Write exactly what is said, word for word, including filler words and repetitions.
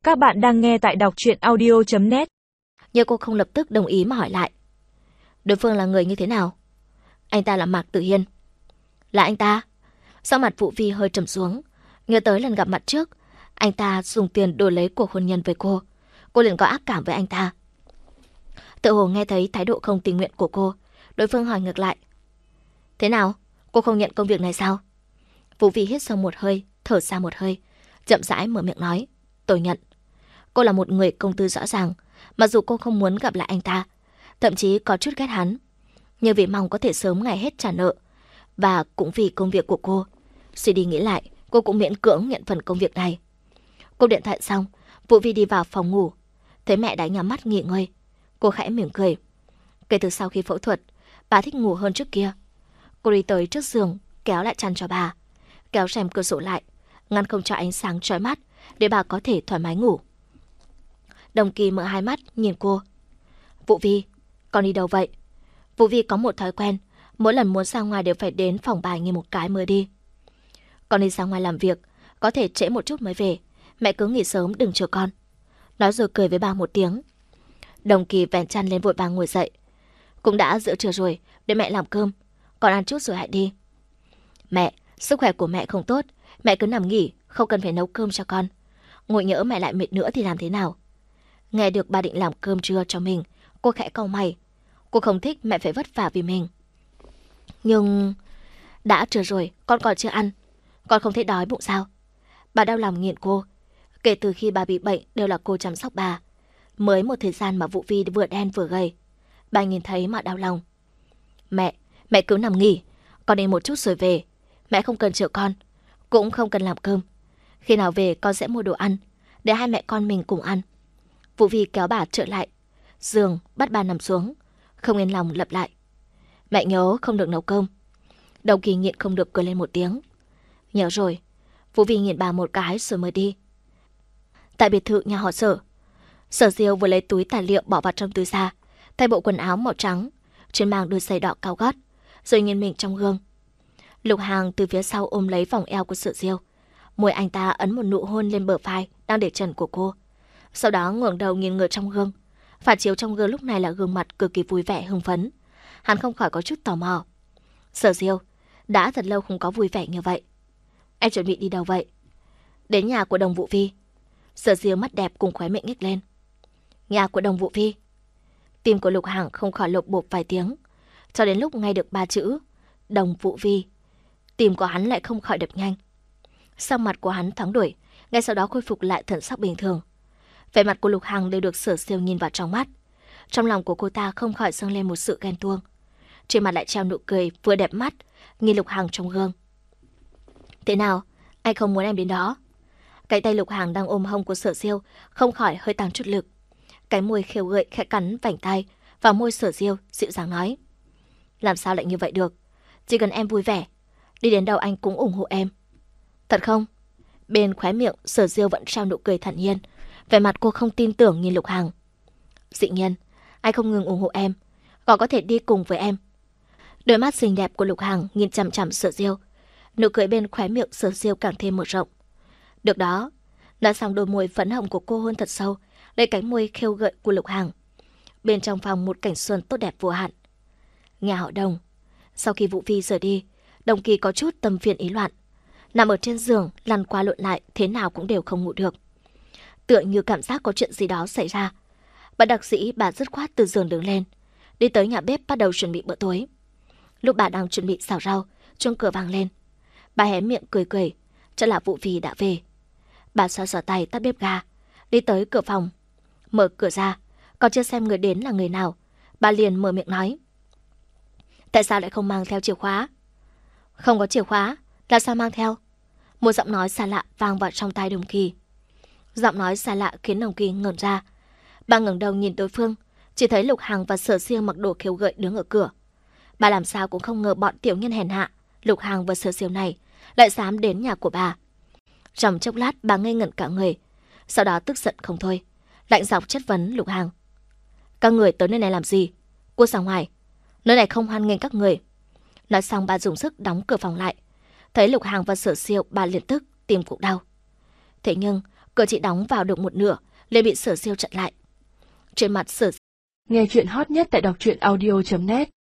Các bạn đang nghe tại đọc truyện audio chấm net. Nhưng cô không lập tức đồng ý mà hỏi lại. Đối phương là người như thế nào? Anh ta là Mạc Tử Hiên. Là anh ta? Sau mặt Vũ Vi hơi trầm xuống. Nhớ tới lần gặp mặt trước, anh ta dùng tiền đổi lấy cuộc hôn nhân với cô. Cô liền có ác cảm với anh ta. Tự hồ nghe thấy thái độ không tình nguyện của cô, đối phương hỏi ngược lại. Thế nào? Cô không nhận công việc này sao? Vũ Vi hít sâu một hơi, thở ra một hơi, chậm rãi mở miệng nói. Tôi nhận. Cô là một người công tư rõ ràng, mặc dù cô không muốn gặp lại anh ta, thậm chí có chút ghét hắn, nhưng vì mong có thể sớm ngày hết trả nợ, và cũng vì công việc của cô, suy đi nghĩ lại, cô cũng miễn cưỡng nhận phần công việc này. Cô điện thoại xong, Vũ Vi đi vào phòng ngủ, thấy mẹ đã nhắm mắt nghỉ ngơi. Cô khẽ mỉm cười. Kể từ sau khi phẫu thuật, bà thích ngủ hơn trước kia. Cô đi tới trước giường, kéo lại chăn cho bà, kéo rèm cửa sổ lại, ngăn không cho ánh sáng chói mắt để bà có thể thoải mái ngủ. Đồng Kỳ mở hai mắt nhìn cô. Vũ Vi, con đi đâu vậy? Vũ Vi có một thói quen, mỗi lần muốn ra ngoài đều phải đến phòng bài nghe một cái mới đi. Con đi ra ngoài làm việc, có thể trễ một chút mới về, mẹ cứ nghỉ sớm đừng chờ con. Nói rồi cười với bà một tiếng. Đồng Kỳ vén chăn lên vội vàng ngồi dậy. Cũng đã giữa trưa rồi, để mẹ làm cơm, con ăn chút rồi hãy đi. Mẹ, sức khỏe của mẹ không tốt, mẹ cứ nằm nghỉ, không cần phải nấu cơm cho con. Ngồi nhỡ mẹ lại mệt nữa thì làm thế nào? Nghe được bà định làm cơm trưa cho mình, cô khẽ cau mày. Cô không thích mẹ phải vất vả vì mình. Nhưng... đã trưa rồi, con còn chưa ăn. Con không thấy đói bụng sao? Bà đau lòng nhìn cô. Kể từ khi bà bị bệnh đều là cô chăm sóc bà. Mới một thời gian mà Vũ Vi vừa đen vừa gầy. Bà nhìn thấy mà đau lòng. Mẹ, mẹ cứ nằm nghỉ. Con đi một chút rồi về. Mẹ không cần chờ con, cũng không cần làm cơm. Khi nào về con sẽ mua đồ ăn, để hai mẹ con mình cùng ăn. Vũ Vi kéo bà trở lại giường, bắt bà nằm xuống, không yên lòng lặp lại. Mẹ nhớ không được nấu cơm. Đồng Kỳ nhịn không được cười lên một tiếng. Nhớ rồi. Vũ Vi nhìn bà một cái rồi mới đi. Tại biệt thự nhà họ Sở, Sở Diêu vừa lấy túi tài liệu bỏ vào trong túi ra, thay bộ quần áo màu trắng, trên mang đôi giày đỏ cao gót, rồi nhìn mình trong gương. Lục Hàng từ phía sau ôm lấy vòng eo của Sở Diêu, môi anh ta ấn một nụ hôn lên bờ vai đang để trần của cô. Sau đó ngẩng đầu nhìn người trong gương. Phản chiếu trong gương lúc này là gương mặt cực kỳ vui vẻ hưng phấn. Hắn không khỏi có chút tò mò. Sở Diêu, đã thật lâu không có vui vẻ như vậy. Em chuẩn bị đi đâu vậy? Đến nhà của Đồng Vũ Vi. Sở Diêu mắt đẹp cùng khóe miệng nhếch lên. Nhà của Đồng Vũ Vi. Tim của Lục Hàng không khỏi lộp bộp vài tiếng. Cho đến lúc nghe được ba chữ Đồng Vũ Vi, tim của hắn lại không khỏi đập nhanh. Sắc mặt của hắn thoáng đổi, ngay sau đó khôi phục lại thần sắc bình thường. Vẻ mặt của Lục Hằng đều được Sở Diêu nhìn vào trong mắt. Trong lòng của cô ta không khỏi dâng lên một sự ghen tuông. Trên mặt lại treo nụ cười vừa đẹp mắt, nhìn Lục Hằng trong gương. Thế nào, anh không muốn em đến đó? Cái tay Lục Hằng đang ôm hông của Sở Diêu không khỏi hơi tăng chút lực. Cái môi khêu gợi khẽ cắn vành tay vào môi Sở Diêu, dịu dàng nói. Làm sao lại như vậy được? Chỉ cần em vui vẻ, đi đến đâu anh cũng ủng hộ em. Thật không? Bên khóe miệng Sở Diêu vẫn treo nụ cười thản nhiên. Vẻ mặt cô không tin tưởng nhìn Lục Hằng. Dĩ nhiên, anh không ngừng ủng hộ em, còn có thể đi cùng với em. Đôi mắt xinh đẹp của Lục Hằng nhìn chằm chằm Sở Diêu. Nụ cười bên khóe miệng Sở Diêu càng thêm mở rộng. Được đó. Nói xong, đôi môi phấn hồng của cô hôn thật sâu lên cánh môi khêu gợi của Lục Hằng. Bên trong phòng một cảnh xuân tốt đẹp vô hạn. Nhà họ Đồng. Sau khi Vũ Vi rời đi, Đồng Kỳ có chút tâm phiền ý loạn, nằm ở trên giường lăn qua lộn lại, thế nào cũng đều không ngủ được. Tựa như cảm giác có chuyện gì đó xảy ra. Bà đặc sĩ bà dứt khoát từ giường đứng lên, đi tới nhà bếp bắt đầu chuẩn bị bữa tối. Lúc bà đang chuẩn bị xào rau, chuông cửa vang lên. Bà hé miệng cười cười, chắc là Vũ Vi đã về. Bà xoa xoa tay tắt bếp ga, đi tới cửa phòng, mở cửa ra, còn chưa xem người đến là người nào, bà liền mở miệng nói. Tại sao lại không mang theo chìa khóa? Không có chìa khóa, là sao mang theo? Một giọng nói xa lạ vang vào trong tai Đồng Kỳ. Giọng nói xa lạ khiến Đồng Kỳ ngẩn ra. Bà ngẩng đầu nhìn đối phương, chỉ thấy Lục Hằng và Sở Diêu mặc đồ khiêu gợi đứng ở cửa. Bà làm sao cũng không ngờ bọn tiểu nhân hèn hạ Lục Hằng và Sở Diêu này lại dám đến nhà của bà. Trong chốc lát bà ngây ngẩn cả người, sau đó tức giận không thôi, lạnh giọng chất vấn Lục Hằng. Các người tới nơi này làm gì? Cút ra ngoài, nơi này không hoan nghênh các người. Nói xong bà dùng sức đóng cửa phòng lại. Thấy Lục Hằng và Sở Diêu bà liền tức, tim cũng đau. Thế nhưng Cửa chỉ đóng vào được một nửa, liền bị Sở Siêu chặn lại. Trên mặt Sở Nghe chuyện hot nhất tại đọc truyện audio chấm net